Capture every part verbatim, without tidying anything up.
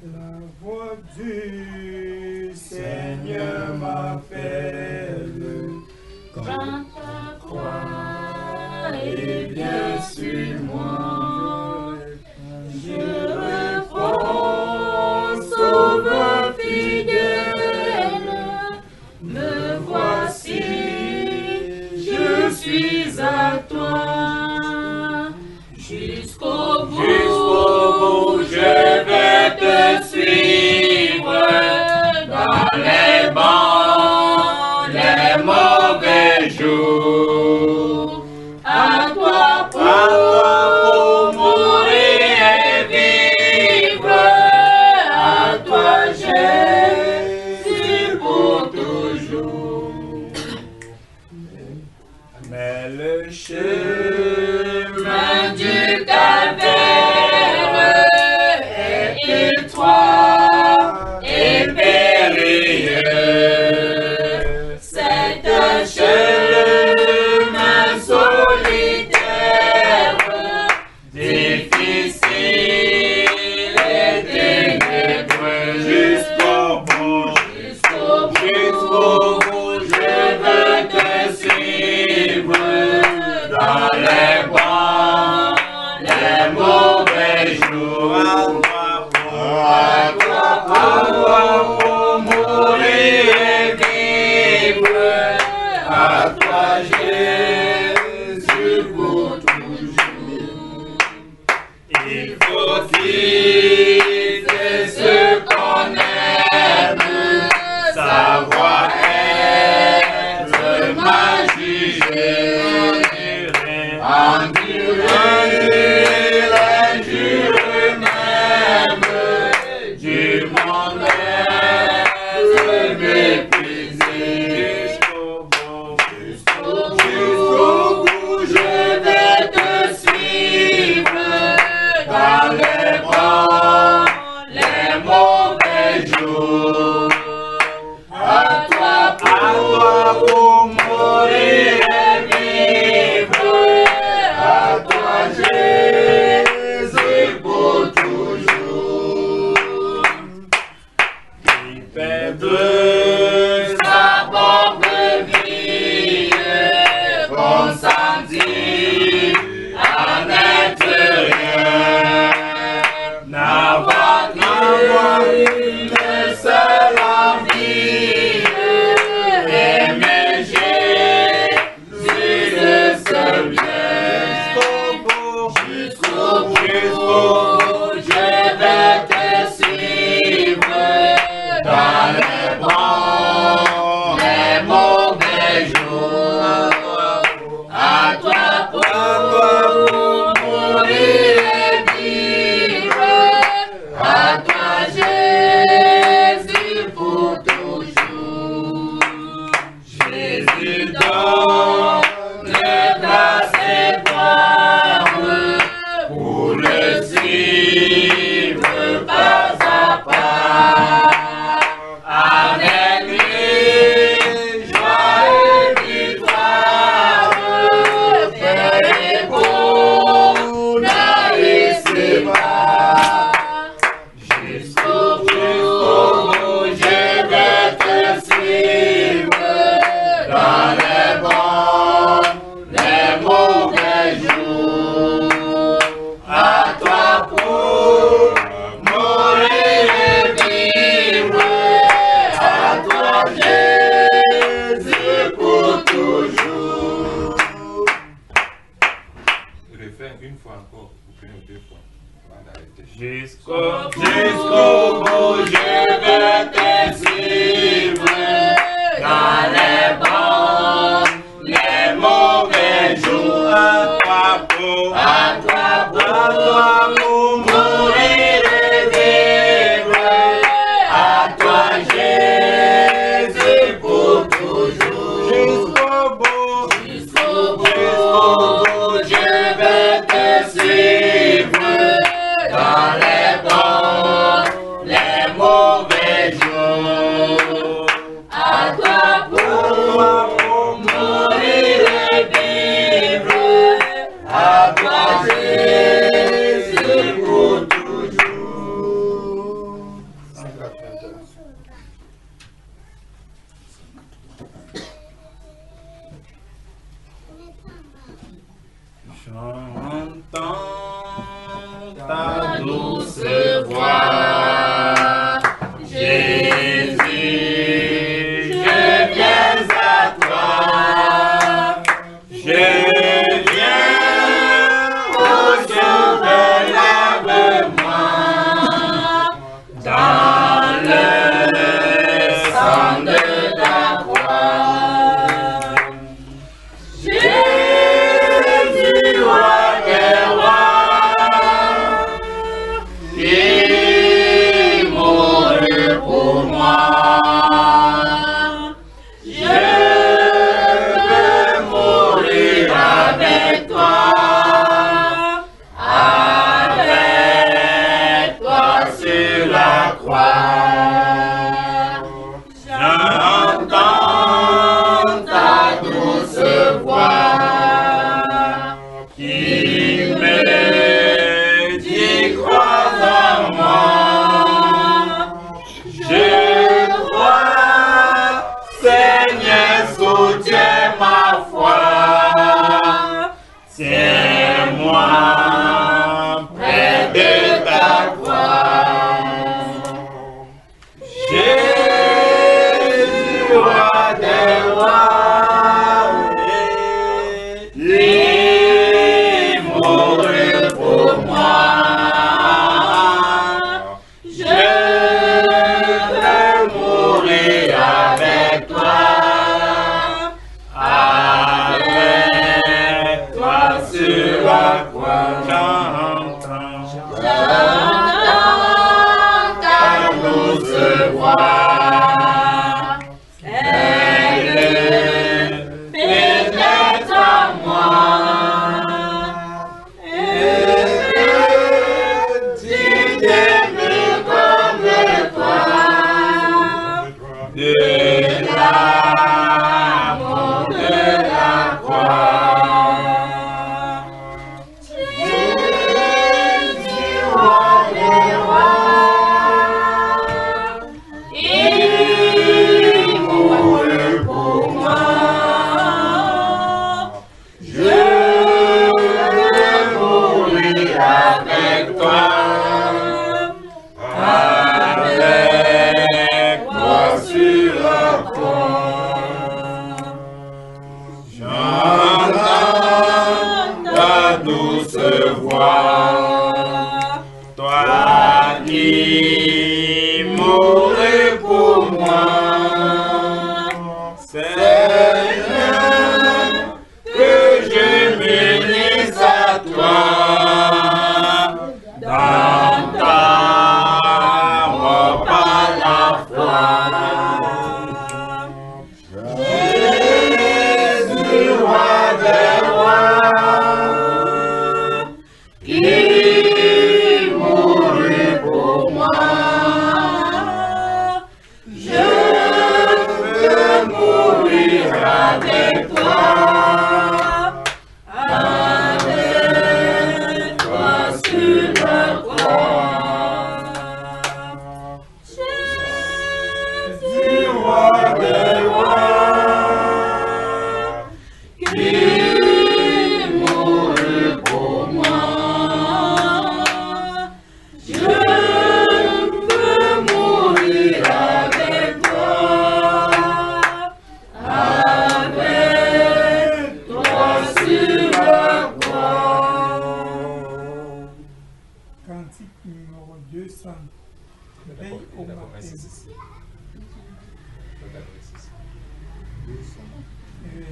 La voix du Seigneur m'appelle. Prends ta croix et viens sur moi. Je réponds, sauveur fidèle. Me voici, je suis à toi. Jusqu'au bout, jusqu'au bout, je vais te suivre dans les bons, les mauvais jours. À toi pour mourir et vivre, à toi Jésus pour toujours. Mais le chemin du calvaire est étroit et périlleux. C'est un chemin solitaire, difficile et ténébreux. Jusqu'au bout, jusqu'au bout, jusqu'au bout, je veux te suivre dans les bons, les mauvais jours. À toi pour, à toi pour mourir et vivre, à toi Jésus pour toujours. Il faut quitter ce qu'on aime, savoir être mal jugé, endurer l'injure même du monde méprisé. Jusqu'au bout, jusqu'au bout, je vais te suivre dans les bons, les mauvais jours. À toi pour, à toi pour mourir et vivre, à toi Jésus pour toujours. Qui perdre sa pauvre vie, consentit à n'être rien, n'avoir ni le seul envie, aimer Jésus le seul bien. Jusqu'au bout, jusqu'au bout, je vais te suivre dans les bons, les mauvais jours. À toi pour mourir et vivre, à toi Jésus pour toujours. Jésus donne grâce et gloire pour le suivre pas à pas. Avec lui, joie et victoire, paix et bonheur ici-bas. Jusqu'au bout, je vais te suivre dans les bons, les mauvais jours. À toi pour mourir et vivre, à toi Jésus pour toujours. Refais une fois encore, ou bien deux fois, avant d'arrêter. Jusqu'au jusqu'au bout, je vais te suivre dans les bons, les mauvais jours. À toi pour, à toi pour, à toi pour mourir et vivre, à toi Jésus pour toujours. Jusqu'au bout, jusqu'au bout, jusqu'au bout, je vais te suivre dans les bons, les mauvais jours. croix. J'entends ta douce voix qui me dit crois en moi. Je crois, Seigneur, soutiens ma foi. Tiens-moi près de ta croix. Jésus, roi des rois, il mourut pour moi. Je veux mourir avec toi, avec toi sur la croix. J'entends, j'entends ta douce voix. Elle pénètre en moi. Elle dit d'aimer comme toi. De l'amour de la croix. Jésus, roi des rois, il mourut pour moi. Je veux mourir avec toi, avec toi sur la croix. J'entends ta douce voix, toi qui mourus pour moi. Seigneur, que je m'unisse à toi dans ta mort par la foi. Jésus, roi des rois, il mourut pour moi. Je veux mourir avec toi, avec toi sur la croix. Jésus, roi des rois, il mourut pour moi. Je veux mourir avec toi, avec toi sur la croix. Cantique numéro deux cents. Veille au matin. Veille.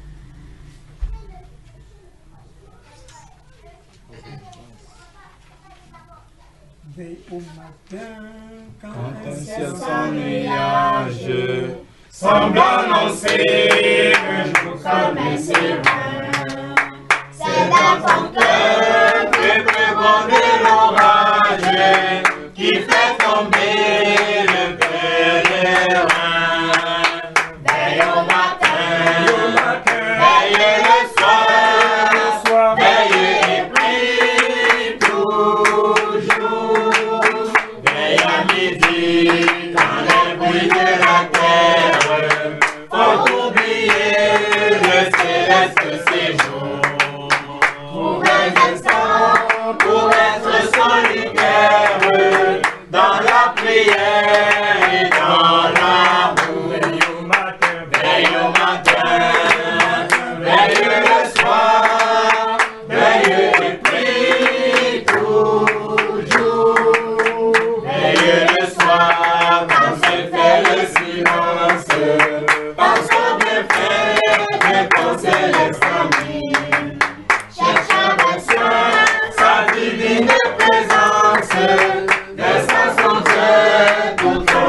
Veille au matin, quand un ciel sans nuage semble annoncer un jour comme un serein. C'est dans ton cœur que prévenait l'orage qui fait tomber le pèlerin. Veille au matin, veille le soir, veille et prie toujours. Veille à midi, dans les bruits de la terre, faut oublier le céleste séjour. Pour un instant, pour être solitaire, dans la prière et dans l'amour. Veille au matin, veille au matin, veille le soir, veille et prie toujours. Veille le soir, quand se fait le silence, pense au bienfait de ton céleste ami. Cherche avec soin sa divine présence, laisse à son cœur tout ton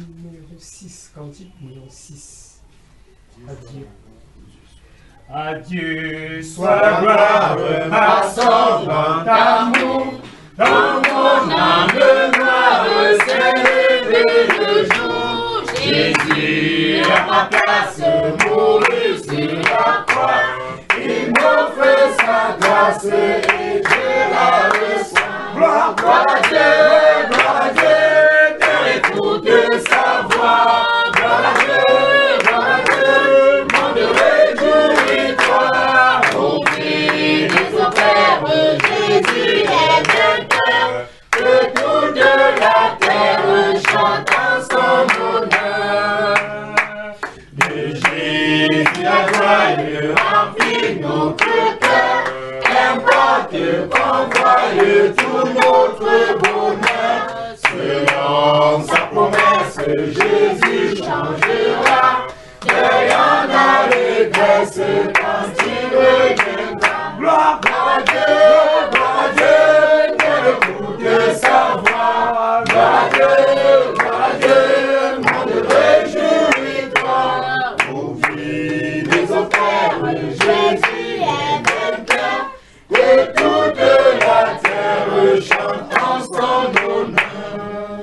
numéro six, cantique numéro six. Adieu. Adieu, sois gloire à son grand amour. Dans mon âme noire s'est levé le jour. Jésus à ma place mourut sur la croix. Il m'offre sa grâce et je la reçois. Gloire, gloire à Dieu, gloire à Dieu, de l'écoute de sa voix. Gloire à Dieu, gloire à Dieu, monde réjouis-toi. Au prix des opères, Jésus est vainqueur. Que toute la terre chante en son honneur. De Jésus la joie remplit notre cœur. Qu'importe qu'on voie tout notre bonheur. Selon sa promesse, Jésus changera. Derrière l'allégresse quand il reviendra. Gloire à Dieu, gloire à Dieu, de l'écoute de sa voix. Gloire à Dieu, gloire à Dieu, monde réjouis-toi. Ouvris les offres, Jésus est vainqueur. Que toute la terre chante en son honneur.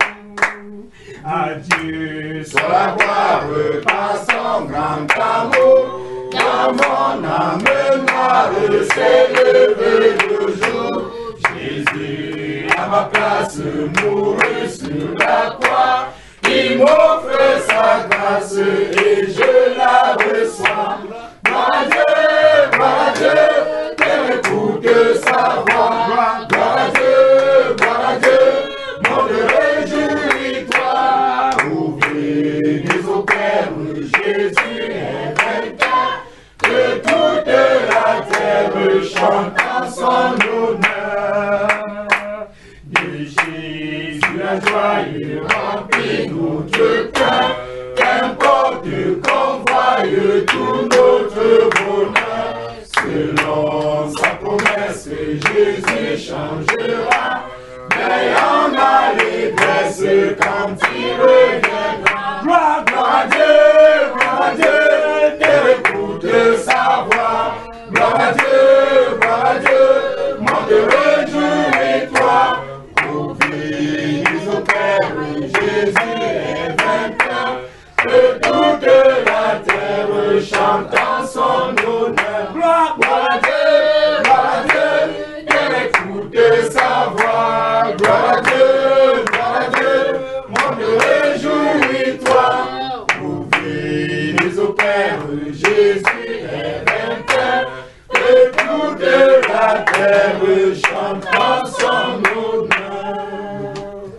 Adieu, soit la gloire par son grand amour. Dans mon âme noire s'est levé le jour. Jésus à ma place mourut sur la croix. Il m'offre sa grâce et je la reçois. Gloire à Dieu, gloire à Dieu, de l'écoute de sa voix. Gloire à Dieu, gloire à Dieu, monde réjouis-toi. Ouvrez les opères, Jésus est vainqueur. Que toute la terre chante en son honneur. De Jésus la joie remplit notre cœur. Qu'importe qu'on voie tout notre bonheur. Selon sa promesse, Jésus changera. Mais en allégresse quand il reviendra. Gloire, gloire à Dieu, gloire à Dieu, de l'écoute de sa voix. Gloire à Dieu, gloire à Dieu, monde réjouis-toi. Ouvris les opères, Jésus est vainqueur. Que toute la terre chante en son honneur. Gloire, gloire à Dieu, gloire à Dieu, de l'écoute de sa voix. Gloire à Dieu, gloire à Dieu, monde réjouis-toi. Ouvris les opères, Jésus est vainqueur. Que toute la terre chante en son honneur.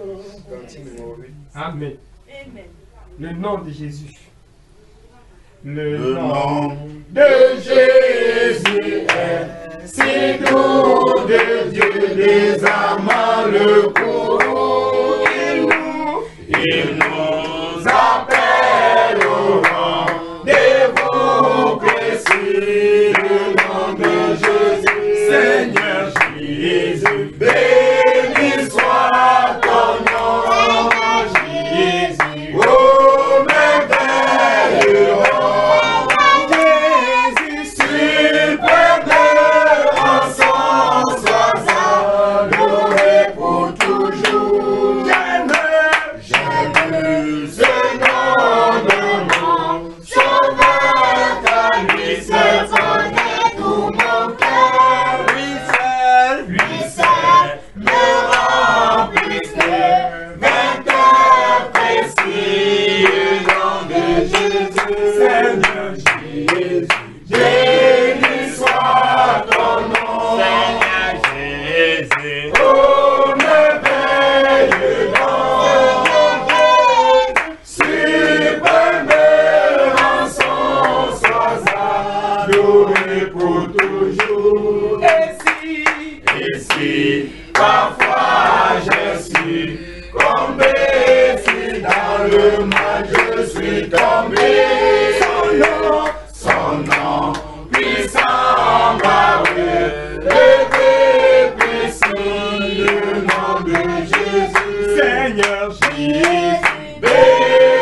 Amen. Le nom de Jésus. Le, Le nom nom de Jésus est si doux de Dieu, des amants le courroux. Il nous, il nous appelle au rang des vous précis. Le nom de Jésus, Seigneur Jésus, béni soit ton nom, Jésus. Oh, merveilleux roi, Jésus, suprême en son sois adoré pour toujours. J'aime, j'aime ce nom de nom, sauveur à lui seul connaît tout mon cœur. Lui seul, lui seul me remplisse de vainqueur précis. Le nom de Jésus, Seigneur Jésus, béni soit ton nom. Seigneur Jésus, oh merveilleux nom, suprême en son sois adoré pour toujours. Et si, et si parfois je suis tombé, si dans le mal je suis tombé, son nom, son nom puissant m'a relevé précis. Le nom de Jésus, Seigneur Jésus, béni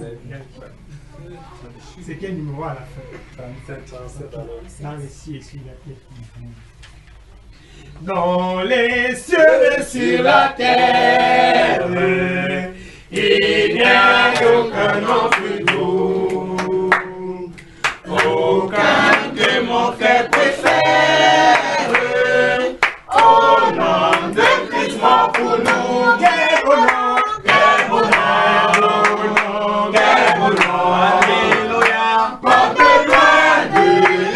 C'est quel numéro à la fin? trente-sept, trente-sept alors. Dans les cieux et sur la terre. Dans les cieux et sur la terre, il n'y a aucun nom plus doux, aucun que mon frère préfère. Au nom de Christ mort pour nous, quel beau nom, quel beau nom, quel beau nom, alléluia, porte loin de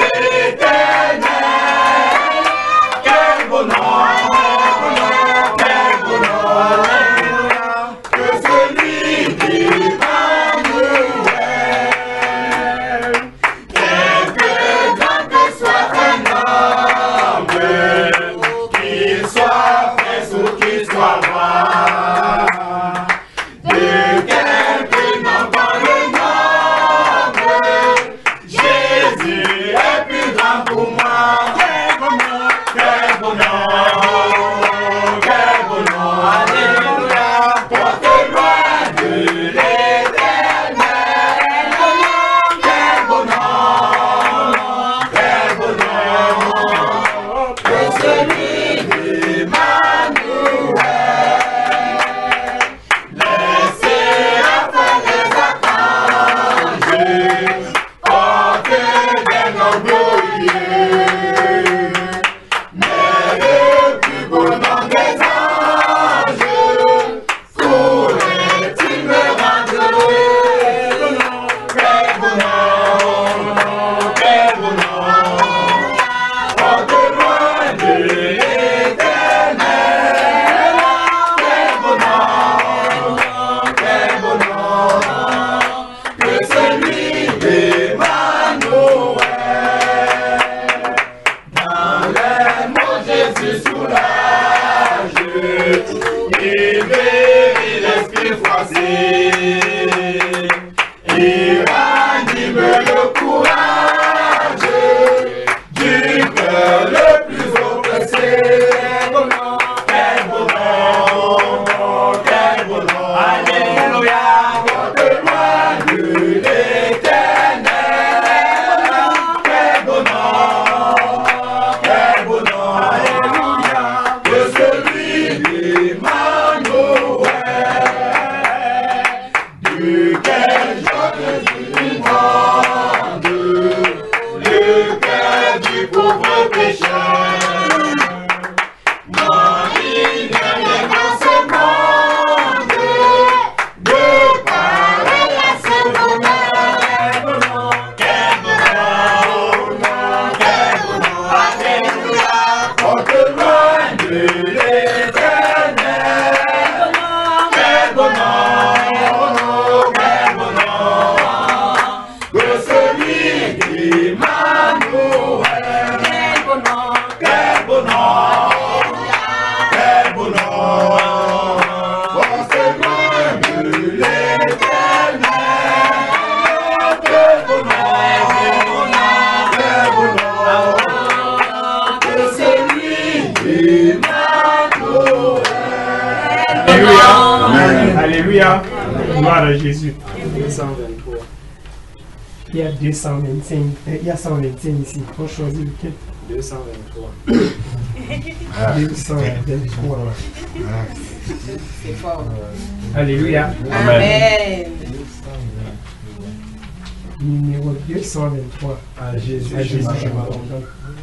l'éternel, quel beau nom, quel beau nom, alléluia, que celui d'Emmanuel, quelque grand que soit un homme, qu'il soit prince ou qu'il soit roi, de quelque nom qu'on le nomme, Jésus est plus grand pour moi. Quel beau nom, quel beau nom, quel beau nom, alléluia, porte loin de l'éternel, quel beau nom, quel beau nom, que celui d'Emmanuel. Les séraphins, les archanges portent des noms glorieux, mais le plus beau nom des anges pourrait-il me rendre heureux? Quel beau nom, quel beau nom, porte loin de l'éternel, quel beau nom, quel beau nom, que celui d'Emmanuel. Dans les mots Jésus soulage, il guérit l'esprit froissé, il ranime le courage du cœur le plus oppressé. Quel beau nom, quel beau nom, alléluia, porte loin de l'éternel, quel beau nom, quel beau nom, alléluia, que celui d'Emmanuel, duquel Jésus demande le cœur du pauvre pécheur. Non, il n'y a rien dans ce monde de pareil à ce bonheur. Quel bonheur, quel bonheur, alléluia, porte loin de l'éternel. Quel bonheur, quel bonheur, que celui d'Emmanuel. Quel bonheur, quel bonheur, quel bonheur, porte loin de l'éternel. Quel bonheur, quel bonheur, que celui d'Emmanuel. Alléluia. Alléluia. Gloire à Jésus. deux cent vingt-trois. Il y a deux cent vingt-cinq. Il y a cent vingt-cinq ici. On choisit lequel? deux cent vingt-trois. deux cent vingt-trois. C'est fort. Alléluia. Amen. Numéro deux cent vingt-trois. À Jésus, À Jésus, je je m'abandonne. m'abandonne.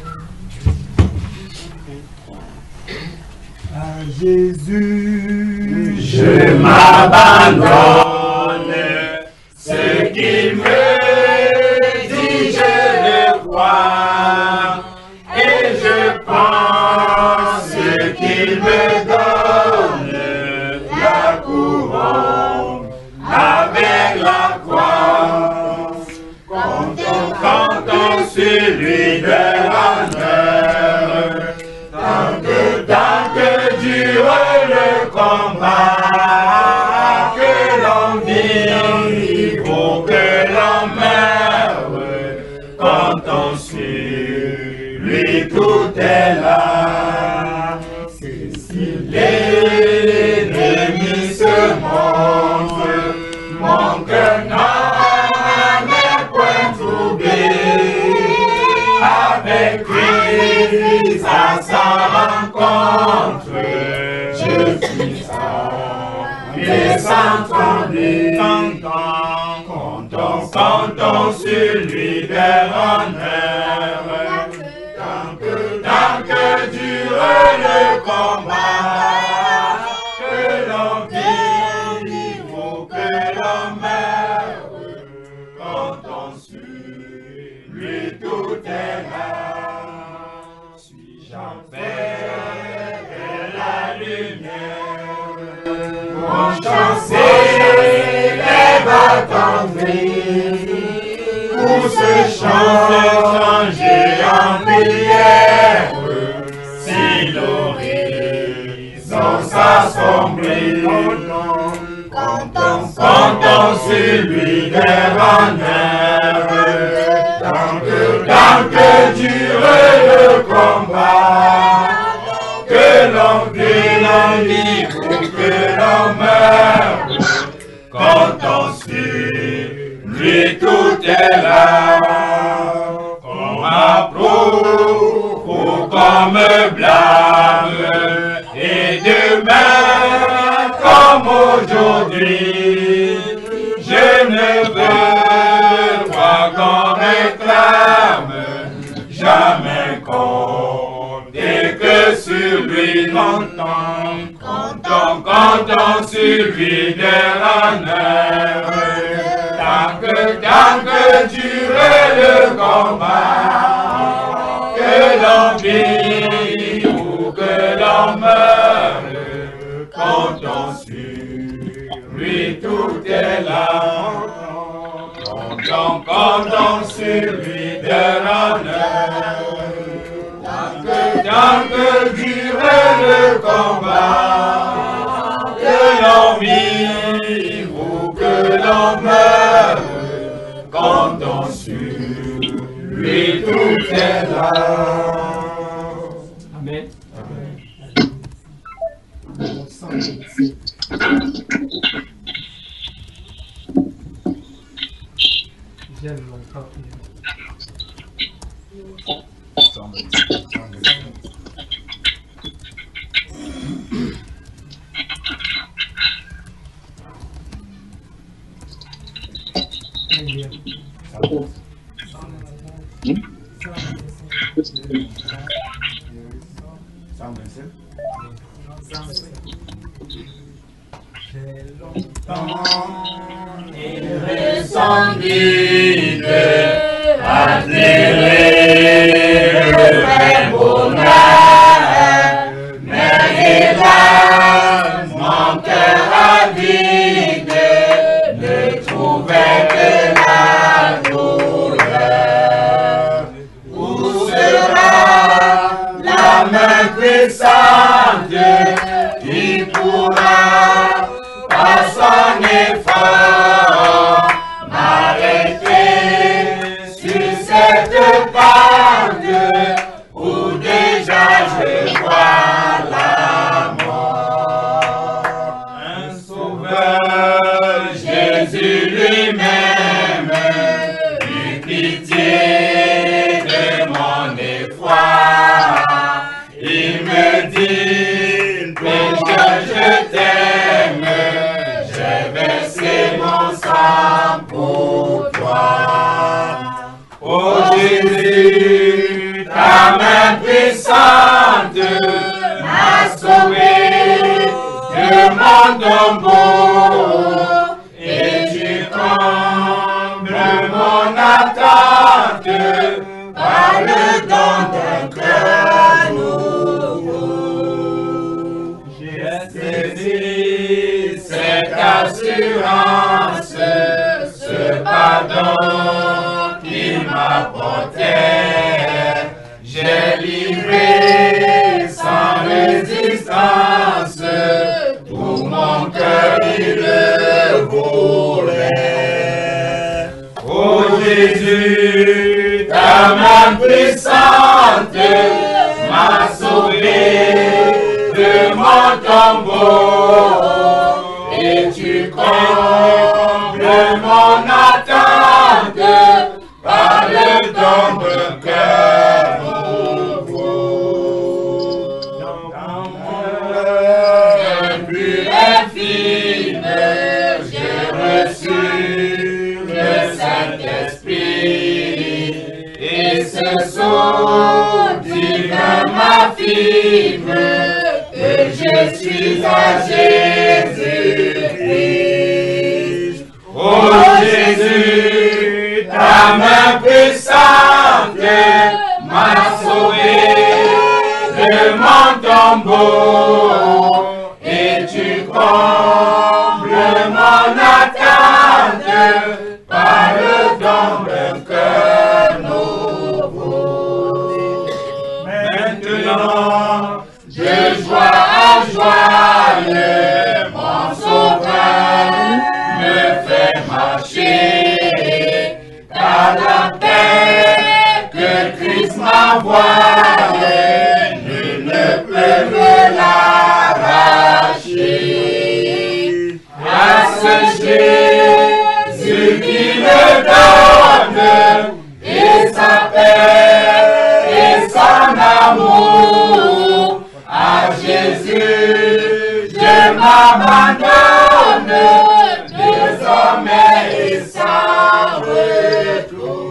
À Jésus, Je m'abandonne, ce qu'il me dit, je le crois, et je pense qu'il me donne la couronne avec la croix. Comptons sur lui de l'honneur, tant que, tant que dure le combat, que l'on vit, faut que l'on meure, comptons sur lui, tout est là. Si l'ennemi se montre, mon cœur n'a et sans trembler, comptons, comptons sur lui des honneurs. Tant que, tant que dure le combat, que l'on vive ou que l'on meure, comptons sur lui tout est là. Suis-je en paix vers la lumière? Mon chant s'élève attendri, pour ce chant changer en prière. Si l'horizon s'assombrit, comptons, comptons sur lui des honneurs. Tant que, tant que dure le combat, que l'on vive ou que l'on meure, comptons sur lui tout est là. Qu'on approuve ou qu'on me blâme, et demain comme aujourd'hui, je ne veux pas qu'on réclame, jamais compter que sur lui longtemps, comptons, comptons sur lui des honneurs. Tant que, tant que dure le combat, que l'on vive ou que l'on meure, comptons sur lui tout est là. Comptons, comptons sur lui des honneurs. Tant que, tant que dure le combat, que l'on vive ou que l'on meure, comptons sur lui tout est là. Amen. Amen. J'aime mon corps. Il ressent guide, attirer le vrai bonheur, mais hélas, mon cœur avide ne trouvait que la douleur. Où sera la main puissante qui pourra par son effort m'arrêter sur cette pente où déjà je vois la mort. Un sauveur, Jésus lui-même, eut pitié de mon effroi. Il me dit, pécheur, je t'aime, j'ai versé mon sang pour toi. Oh Jésus, ta main puissante m'a sauvé de mon tombeau, et tu combles mon attente par le don d'un cœur nouveau. J'ai saisi cette assurance, ce pardon qu'il m'apportait. J'ai livré sans résistance, tout mon cœur il le voulait. Oh Jésus, ta main puissante m'a sauvé de mon tombeau, et tu combles mon attente par le don d'un cœur nouveau. Dans mon cœur, Bible que je suis à Jésus-Christ. Oh Jésus, ta main puissante m'a sauvé de mon tombeau et tu combles mon attente par le don d'un cœur nouveau. Maintenant, de joie en joie, mon sauveur me fait marcher dans la paix que Christ m'envoie. Nul ne peut me l'arracher. À ce Jésus qui me donne et sa paix et son amour. À Jésus, je m'abandonne désormais et sans retour.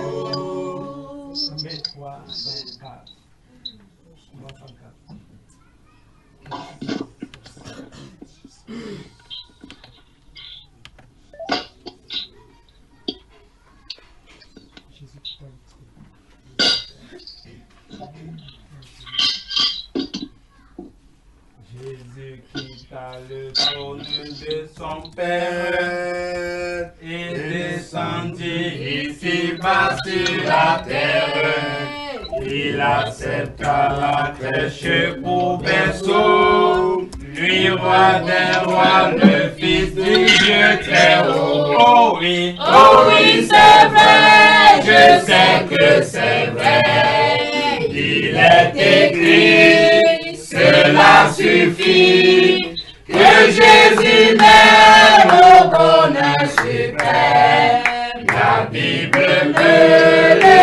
Jésus quitta le trône de son Père et descendit ici-bas sur la terre. Il accepta la crèche pour berceau, lui roi des rois, le fils du Dieu très haut. Oh oui, oh oui, c'est vrai, je sais que c'est vrai. Il est écrit, cela suffit, que Jésus m'aime au bonheur suprême. La Bible me le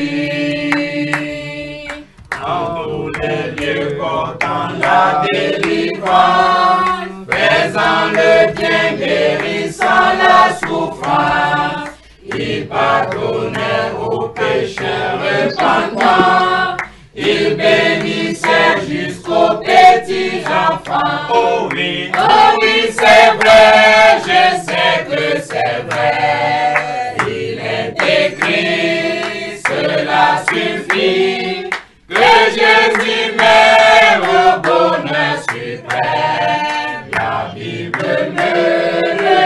dit. En tous les lieux portant la délivrance, faisant le bien, guérissant la souffrance, il pardonnait aux pécheurs repentants. Il bénissait jusqu'aux petits enfants. Oh oui, oh oui, c'est vrai, je sais que c'est vrai. Il est écrit, cela suffit, que Jésus m'aime au bonheur suprême. La Bible me le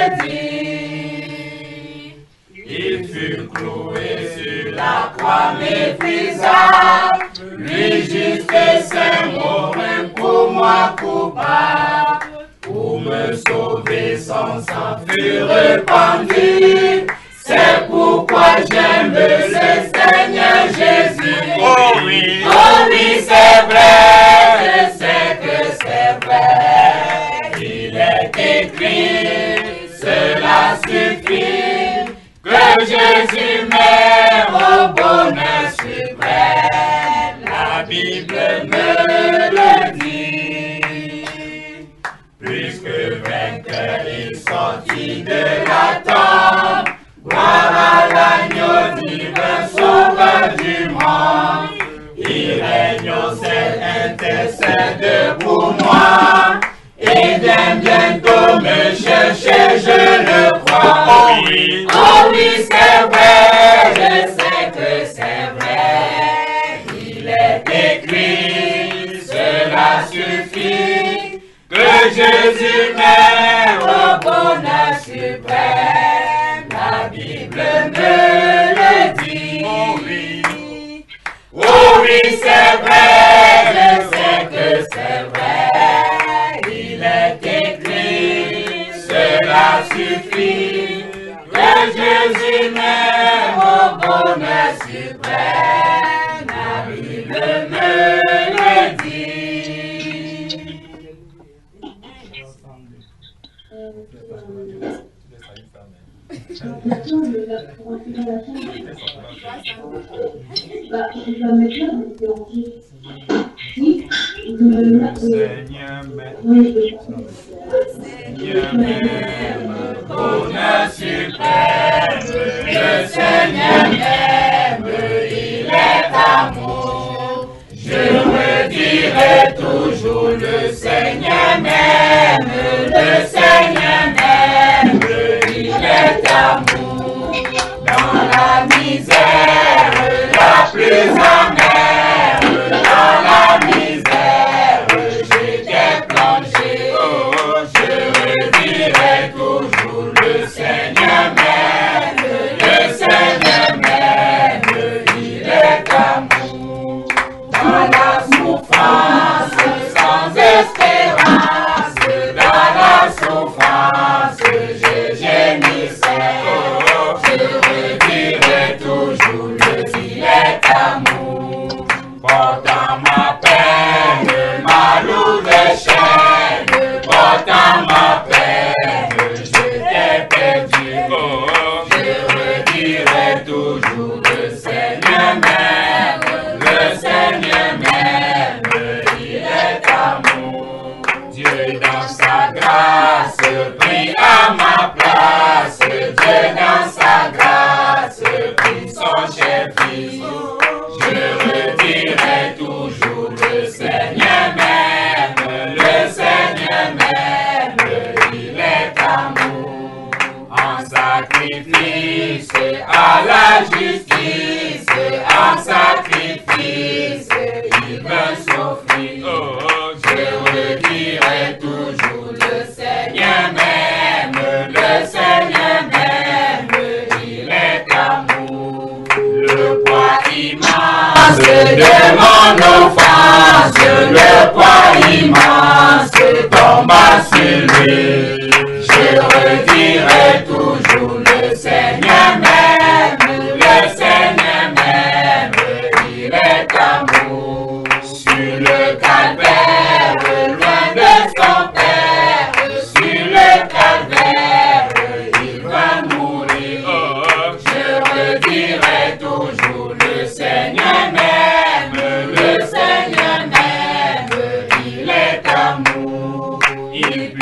dit. Il fut cloué sur la croix méprisable. Lui juste et saint mourut pour moi coupable, pour me sauver son sang fut répandu. C'est pourquoi j'aime le Seigneur Jésus. Oh oui, oh oui, c'est vrai, je sais que c'est vrai. Il est écrit, cela suffit, que Jésus m'aime au bonheur suprême. La Bible me le dit. Puisque vainqueur il sortit de la tombe, gloire à l'agneau divin sauveur du monde. Il règne au ciel, intercède pour moi. Et vient bientôt me chercher, je le crois. Oh oui, oh oui, c'est vrai, je sais que c'est vrai. Il est écrit, cela suffit, que Jésus m'aime au bonheur suprême. La Bible me le dit. Oh oui, oh oui, c'est vrai, je sais que c'est vrai. Il est écrit, cela suffit, que Jésus m'aime au bonheur suprême. La Bible me le dit. Seigneur m'aime, bonheur suprême, le Seigneur m'aime, il est amour, je me dirai Seigneur m'aime, le Seigneur m'aime, il est amour. Dans la misère, la plus amère, dans la misère, j'étais plongé. Je redirai toujours le Seigneur m'aime, le Seigneur m'aime, il est amour. Dans la souffrance, sans espérance, dans la souffrance, je gémissais. Je redirai toujours le s'il est amour. Portant ma peine, ma lourde chaîne, portant ma peine, j'étais perdu. Je redirai toujours le Seigneur m'aime, le Seigneur m'aime, il est amour. Dieu dans sa grâce pris à ma place, Dieu dans sa grâce pris son cher fils. Je redirai toujours le Seigneur m'aime, le Seigneur m'aime, il est amour. En sacrifice à la justice, en sacrifice, il veut souffrir. Je redirai toujours le Seigneur m'aime, le Seigneur m'aime, il est amour. Le poids immense de mon offense, le poids immense tomba sur lui. Je redirai toujours le Seigneur m'aime, le Seigneur m'aime, il est amour. Sur le calvaire, loin de son père, sur le calvaire, il va mourir. Je redirai toujours le Seigneur m'aime, le Seigneur m'aime, il est amour. Il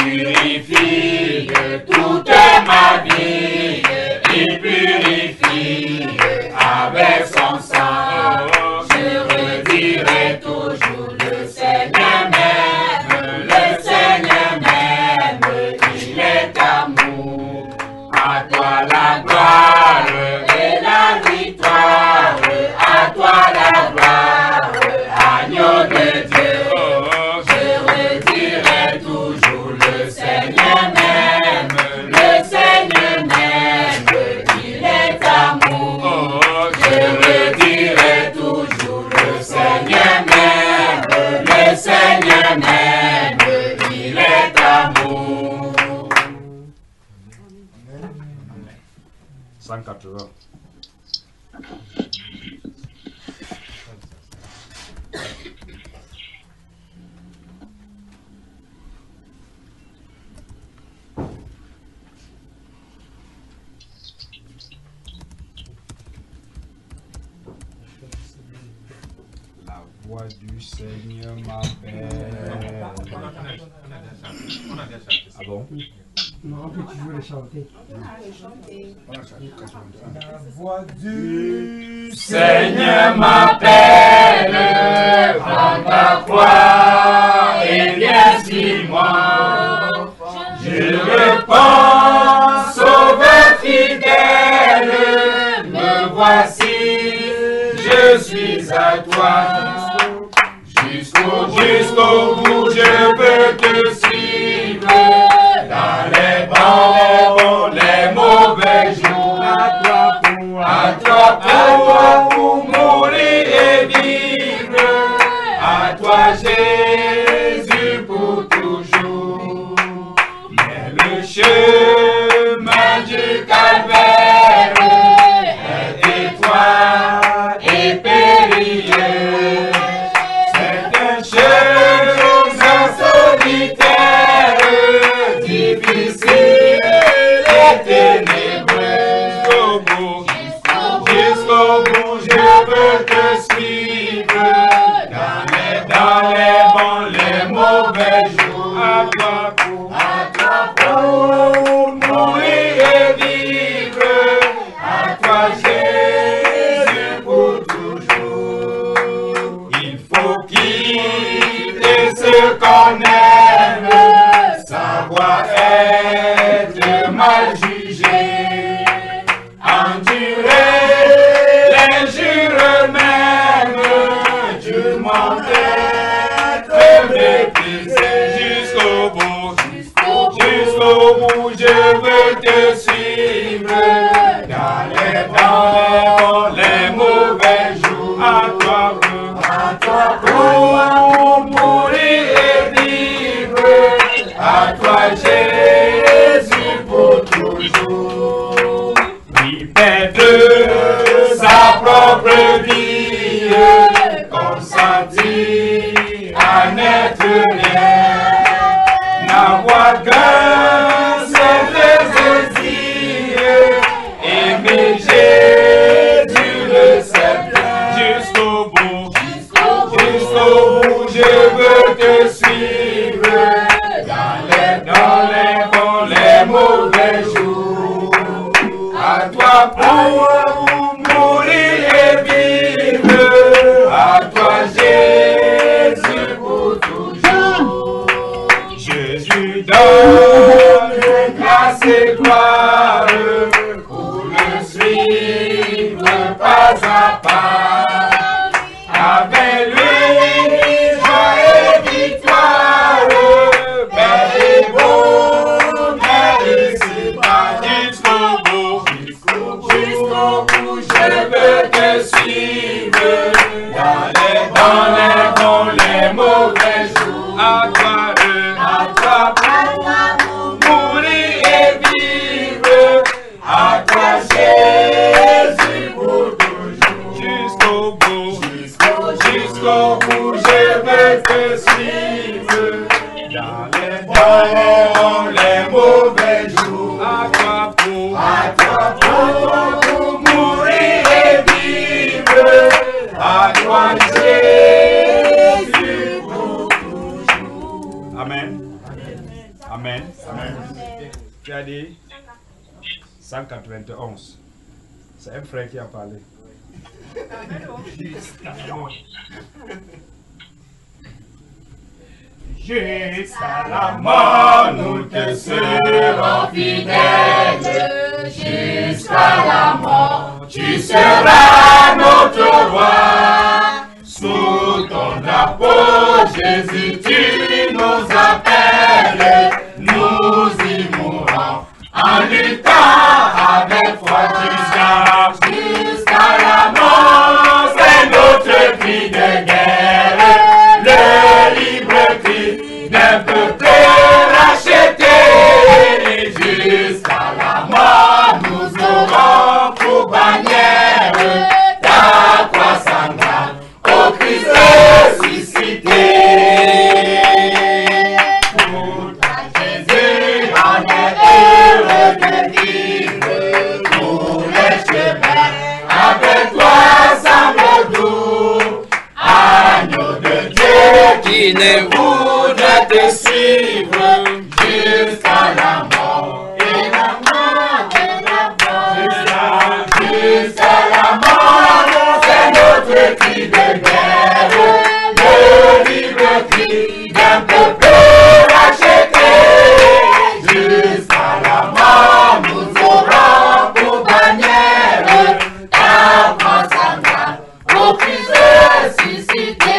purifie toute ma vie, il purifie avec son sang. Je redirai toujours le Seigneur m'aime, le Seigneur m'aime, il est amour. À toi la gloire et la victoire, à toi la gloire, agneau de Dieu. Je redirai toujours le Seigneur m'aime, le Seigneur m'aime, il est amour. Je redirai toujours le Seigneur m'aime, le Seigneur m'aime, il est amour. cent quatre-vingts. La voix du Seigneur m'appelle. On a déjà chanté. Ah bon? Non, que tu veux le chanter. La voix du Seigneur m'appelle, prends ta croix et viens sur moi. Je réponds, sauveur fidèle, me voici, je suis à toi. Jusqu'au jusqu'au bout, je veux te suivre. Dans les bons, les mauvais jours, à toi pour, à toi pour, pour mourir et vivre. À toi Jésus pour toujours. Mais le chemin du calvaire est étroit et périlleux. C'est un chemin solitaire, difficile et ténébreux. Jusqu'au bout, jusqu'au bout, je veux te suivre. Dans les, dans les bons, les mauvais jours, à toi pour, à toi pour. être mal jugé, endurer les jures même, durement être méprisé. Jusqu'au bout, jusqu'au bout, je veux te suivre, dans les bons, les mauvais jours, à toi, à toi, pour mourir et vivre, à toi, Jésus, pour toujours. Oui, Père de sa propre vie, consenti à n'être rien, n'avoir qu'un seul désir, aimer Jésus le seul bien. Jusqu'au bout, jusqu'au bout, je veux te suivre, dans les, dans les bons, les mauvais jours, à toi pour mourir et vivre, à toi Jésus pour toujours. Jésus donne grâce et gloire pour le suivre pas à pas. Avec lui, joie et victoire, paix et bonheur ici-bas. Jusqu'au bout, jusqu'au bout, je veux te suivre, dans les bons, les bons, les mauvais jours, à toi, à toi, pour mourir et vivre, à toi, Jésus, pour toujours. Jusqu'au bout, jusqu'au bout, je veux te suivre, dans les bons, les mauvais jours, à toi pour, à toi pour, pour mourir et vivre, à toi, Jésus, pour toujours. Amen. Amen. Amen. Tu as dit cent quatre-vingt-onze. C'est un frère qui a parlé. Jusqu'à la mort, nous te serons fidèles. Jusqu'à la mort, tu seras notre roi. Sous ton drapeau, Jésus, tu nous appelles. Nous y mourrons en luttant avec foi jusqu'à, jusqu'à la mort. C'est notre cri de guerre, le libre cri d'un peuple racheté. Jusqu'à la mort, nous aurons pour bannière ta croix sanglante, au Christ ressuscité. Pour ta Jésus, on est heureux de vivre tous les chemins. Avec toi semble doux, agneau de Dieu qui ne voudrait te suivre jusqu'à la mort. Et la mort, et la mort, jusqu'à la mort, c'est notre cri de guerre, le libre cri d'un peuple racheté. Jusqu'à la mort, nous aurons pour bannière ta croix sanglante, au Christ ressuscité.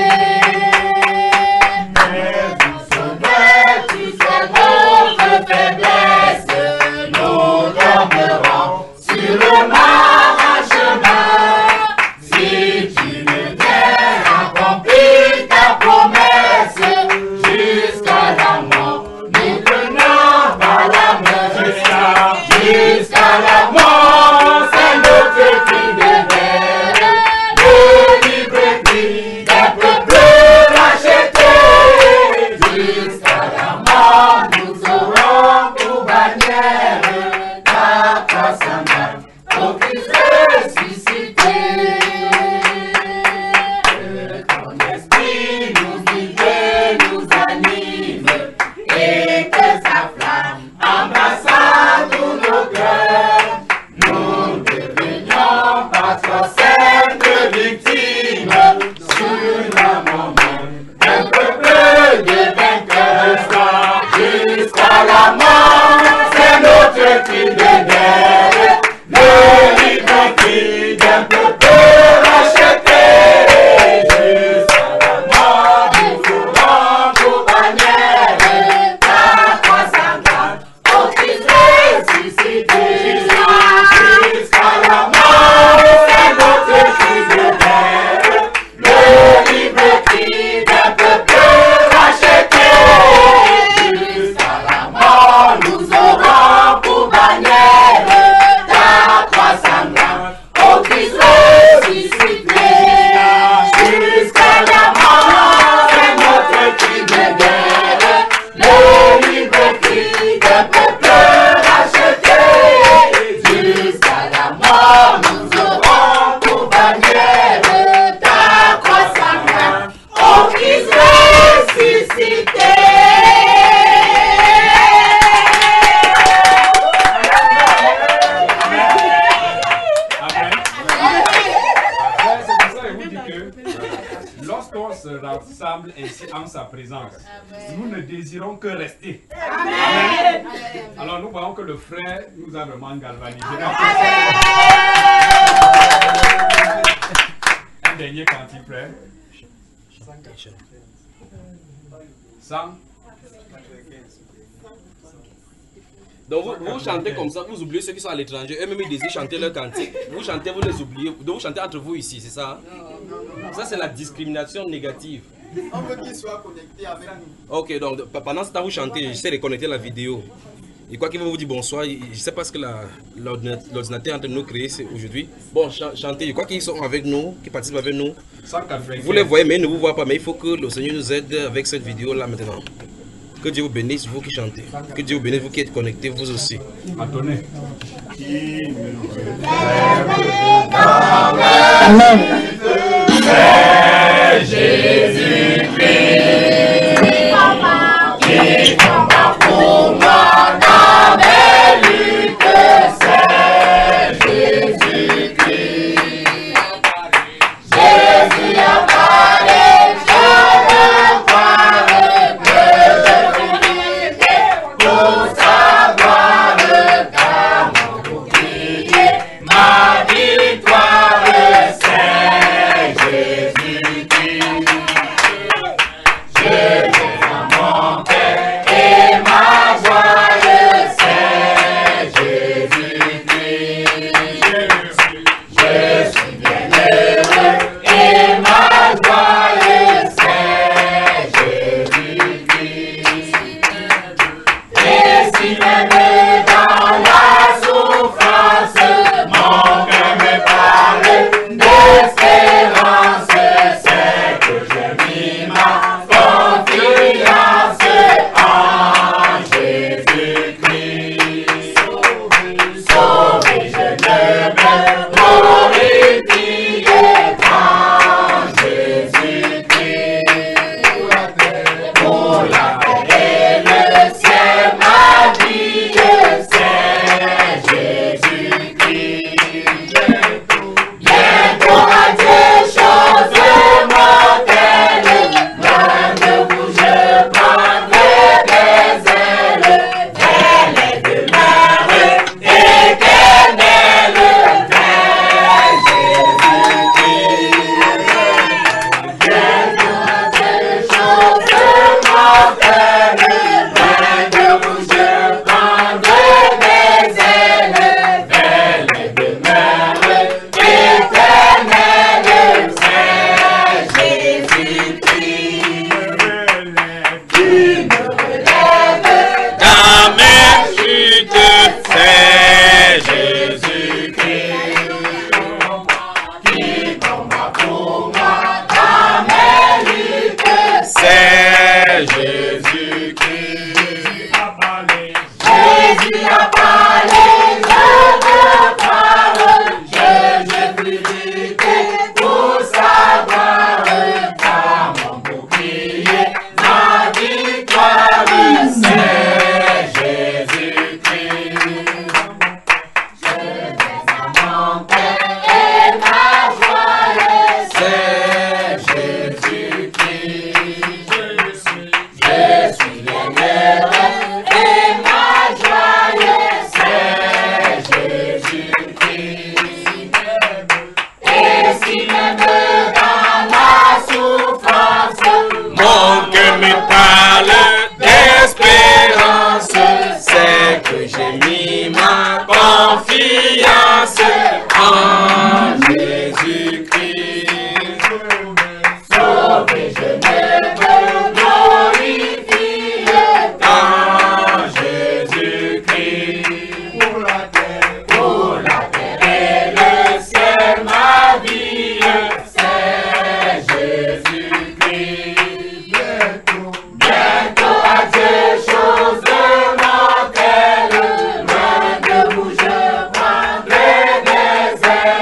Mais tu sais, tu sais notre faiblesse, nous tomberons sur le marin chemin. Si tu ne viens accomplir ta promesse, jusqu'à la mort, nous prenons par la main. Jusqu'à, jusqu'à la mort, c'est notre cri de guerre, le libre cri d'un peuple racheté. Jusqu'à la mort, nous aurons pour Donc nous voyons que le frère nous a vraiment galvanisé. Un dernier cantique, frère. cent. Donc vous, vous chantez comme ça, vous oubliez ceux qui sont à l'étranger, eux-mêmes ils désirent chanter leur cantique. Vous chantez, vous les oubliez. Donc vous chantez entre vous ici, c'est ça? Ça c'est la discrimination négative. On veut qu'ils soient connectés avec nous. Ok, donc pendant ce temps vous chantez, j'essaie de connecter la vidéo. Et quoi qu'il va vous dire bonsoir, je ne sais pas ce que l'ordinateur est en train de nous créer aujourd'hui. Bon, chantez, je crois qu'ils sont avec nous, qui participent avec nous. Vous les voyez, mais ils ne vous voient pas. Mais il faut que le Seigneur nous aide avec cette vidéo-là maintenant. Que Dieu vous bénisse, vous qui chantez. Que Dieu vous bénisse, vous qui êtes connectés, vous aussi. Attendez. Amen. C'est Jésus-Christ qui combat pour moi dans mes luttes. C'est Jésus-Christ. Jésus a parlé, je le croirai que je vis pour savoir car mon bouclier, ma victoire, c'est Jésus-Christ. Je vais à mon Père et ma joie, c'est Jésus-Christ. Je suis bien heureux et ma joie, c'est Jésus-Christ. Et si même dans la souffrance, mon cœur me parle d'espérance, c'est que j'ai mis ma confiance en Jésus-Christ. Sauvé, je ne me glorifie qu'en Jésus-Christ. Pour la terre et le ciel, ma vie, c'est Jésus-Christ. Bientôt à Dieu, choses mortelles, loin de vous je prendrai des ailes, vers les demeures éternelles, vers Jésus-Christ. Bientôt à Dieu, choses mortelles, loin de vous je prendrai des ailes, vers les demeures éternelles, c'est Jésus-Christ. Qui me relève dans mes chutes, c'est Jésus-Christ. Qui combat pour moi dans mes luttes, c'est Jésus-Christ. Jésus a parlé, je veux croire, je n'ai plus lutter pour savoir car mon bouclier, ma victoire, c'est Jésus-Christ. Je vais à mon Père et ma joie, c'est Jésus-Christ. Je suis bien heureux et ma joie, c'est Jésus-Christ. Et si même dans la souffrance, mon cœur me parle d'espérance, c'est que j'ai mis ma confiance en Jésus-Christ. sauvé, je ne me glorifie qu'en Jésus-Christ. Pour la terre, pour la terre et le ciel, ma vie, c'est Jésus-Christ. Bientôt, bientôt à Dieu, choses mortelles, loin de vous je prendrai des ailes.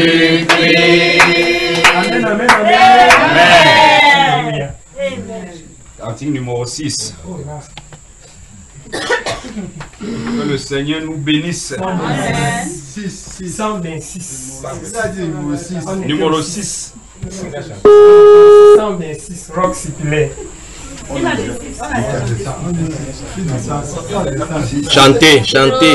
Jésus-Christ. Amen, amen, amen. Amen. Cantique numéro six. Que le Seigneur nous bénisse. Amen. cent vingt-six. Numéro six. cent vingt-six. Rock séculaire. Chantez, chantez.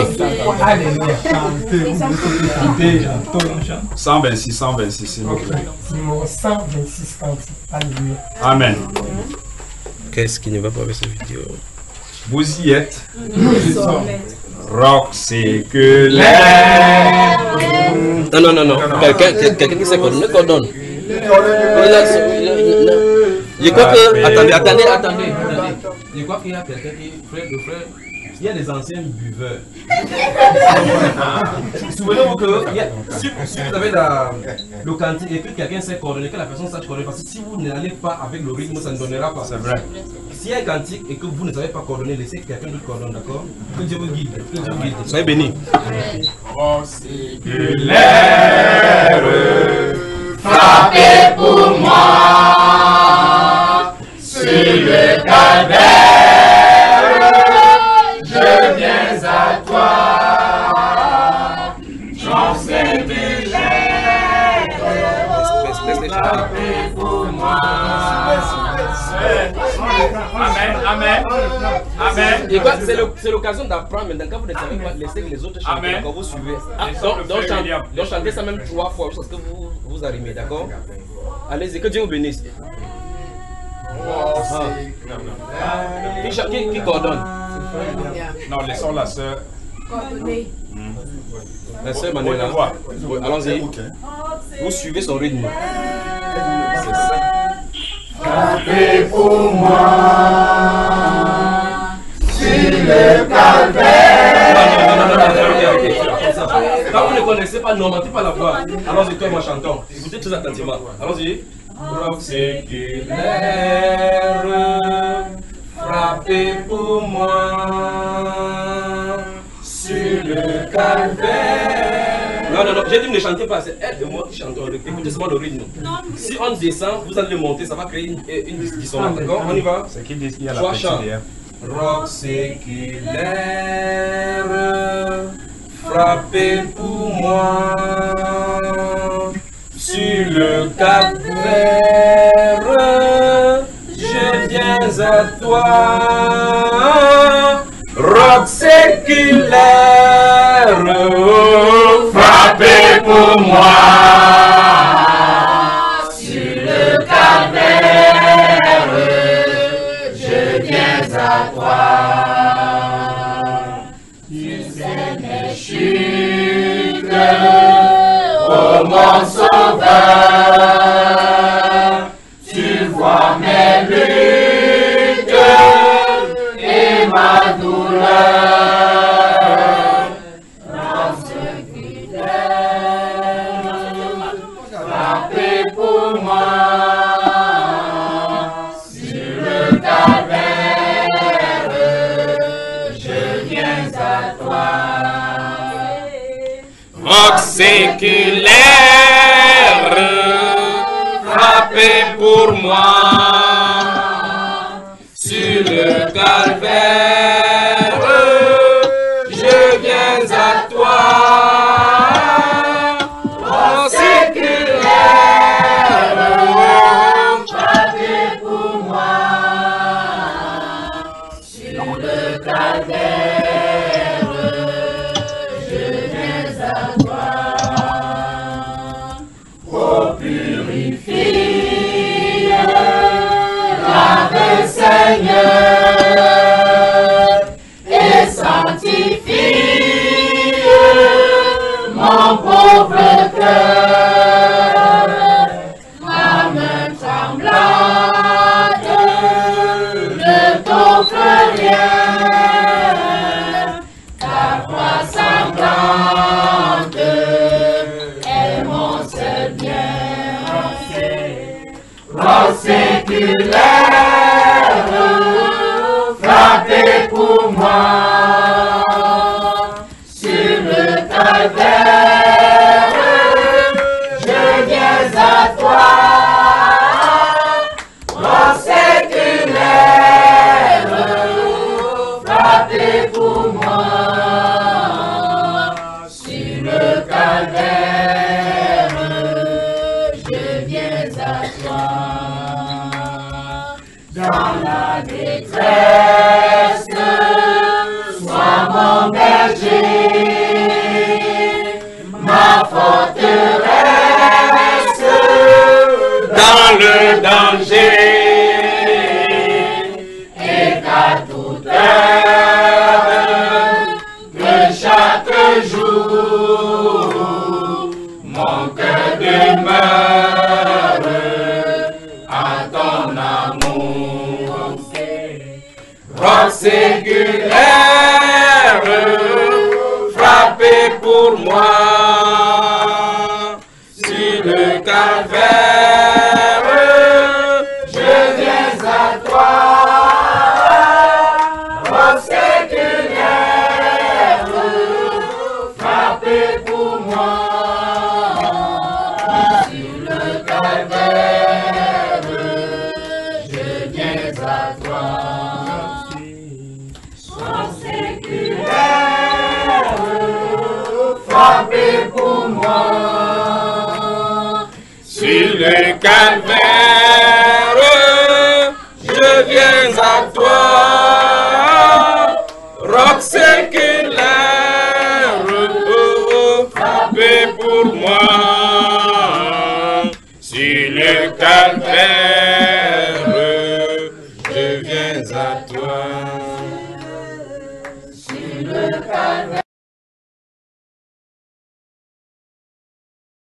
cent vingt-six, cent vingt-six, s'il vous plaît. Numéro cent vingt-six, cantique. Alléluia. Amen. Qu'est-ce qui ne va pas avec cette vidéo? Vous y êtes. Rock séculaire. Non, non, non, non. Quelqu'un quelqu'un qui sait coordonner, coordonne. Je crois que. Attendez, attendez, attendez. Je crois qu'il y a quelqu'un qui. Frère de frère. Il y a des anciens buveurs. Souvenez-vous que il y a, si, si vous avez la, le cantique et que quelqu'un sait coordonner, que la personne sache coordonner, parce que si vous n'allez pas avec le rythme, ça ne donnera pas. C'est vrai. S'il y a un cantique et que vous ne savez pas coordonner, laissez quelqu'un d'autre coordonne, d'accord? Que Dieu vous guide. Que Dieu vous guide. Soyez bénis. Séculaire, frappez pour moi sur le calvaire, je viens à toi, j'en sais déjà, frappez pour moi. Amen, amen, amen. Et quoi, c'est le- c'est l'occasion d'apprendre, mais quand vous ne savez pas, laissez que les autres chantent, Amen. quand vous suivez. Ah, Laissons donc, le donc, frère chante- William. donc chantez ça même trois fois, parce que vous vous arrimez, d'accord? Allez-y, que Dieu vous bénisse. Ah. Qui, cha- qui, qui coordonne? Non, laissons la sœur. La sœur Manuela. On voit. Oui, allons-y. Vous suivez son rythme. C'est ça. Frappez pour moi sur le calvaire. Non, non, non, non, non, non, ok, ok, comme ça. Quand vous ne connaissez pas, n'augmentez pas la voix. Allons-y, toi et moi chantons. Écoutez très attentivement. Allons-y. Rock séculaire, frappez pour moi sur le calvaire. Non, non, non, j'ai dit ne chantez pas, c'est elle et moi qui chantons. Écoutez seulement le rythme. Si on descend, vous allez le monter, ça va créer une, une dissonance. D'accord? On y va? C'est qui dit qu'il y a la Trois petite chants. hier. Rock séculaire, frappez pour moi sur le calvaire, je viens à toi. Rock séculaire, Frappez pour moi sur le calvaire, je viens à toi. Tu sais mes chutes, oh mon sauveur, tu vois mes luttes et ma douleur. Frappez pour moi sur le calvaire, je viens à toi. rock séculaire, frappez pour moi sur le calvaire, je viens à toi. Rock séculaire, Frappez pour moi sur le calvaire, je viens à toi. Oh, purifie, lave Seigneur, et sanctifie mon pauvre cœur. Ma main tremblante ne t'offre rien, ta voix sanglante est mon seul bien. Rock séculaire, frappez pour moi sur le calvaire, manger et qu'à toute heure, que chaque jour, mon cœur demeure à ton amour. Roc séculaire, frappé pour moi sur le calvaire, je viens à toi. Roc séculaire, frappé pour moi sur le calvaire, je viens à toi. Roc séculaire, frappé pour moi sur le calvaire, je viens à toi. Roc séculaire, frappé pour moi sur le calvaire.